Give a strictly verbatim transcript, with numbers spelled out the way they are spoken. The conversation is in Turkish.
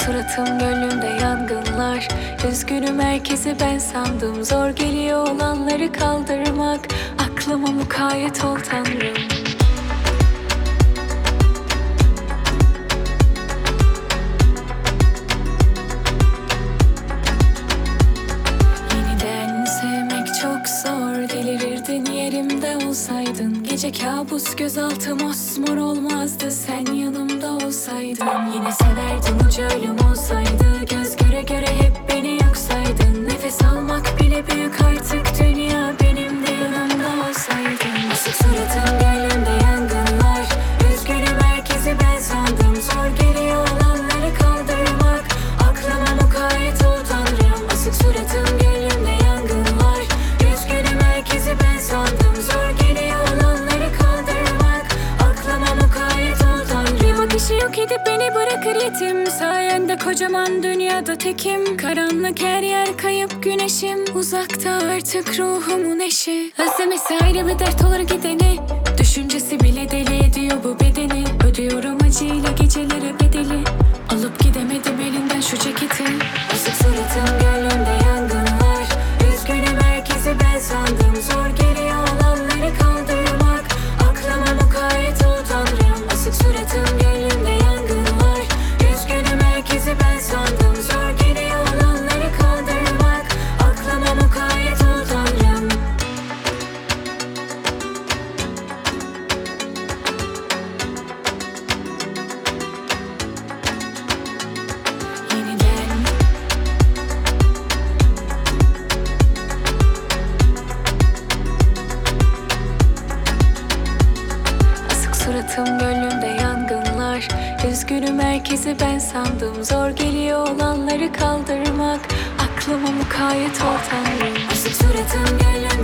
suratım gönlümde yangınlar. Üzgünüm herkesi ben sandım. Zor geliyor olanları kaldırmak. Aklıma mukayyet ol Tanrım. Yeniden sevmek çok zor. Delirirdin yerimde olsaydın. Gece kabus gözaltım osmor olmazdı sen yanımda olsaydın. Yine severdin ucu ölüm olsaydı. Göz göre göre hep beni yok saydın. Nefes almak bile büyük artık dünya benim de yanımda olsaydın. Asık suratım gönlümde yangınlar. Üzgünüm herkesi ben sandım. Zor geliyor olanları kaldırmak. Aklıma mukayyet ol Tanrım. Asık suratım gönlümde yangınlar. Üzgünüm herkesi ben sandım. Zor geliyor olanları kaldırmak. Aklıma mukayyet ol Tanrım. Bir bakışı yok edip beni bırakır yetim. Sayende kocaman dünyada tekim. Karanlık her yer kayıp güneşim. Uzakta artık ruhumun eşi. Özlemesi ayrı bir dert olur gideni. Düşüncesi bile deli ediyor bu bedeni. Ödüyorum acıyla gecelere bedeli. Alıp gidemedim elinden şu ceketi. Asık suratım gönlümde yangınlar. Üzgünüm herkesi ben sandım. Zor geliyor olanları kaldırmak. Aklıma mukayyet ol Tanrım. Asık suratım gönlümde yangınlar. Üzgünüm herkesi ben sandım. Zor geliyor olanları kaldırmak. Aklıma mukayyet ol Tanrım. Yeniden asık suratım gönlümde yangınlar. Üzgünüm herkesi ben sandım. Zor geliyor olanları kaldırmak. Aklıma mukayyet ol Tanrım. Asık suratım gönlümde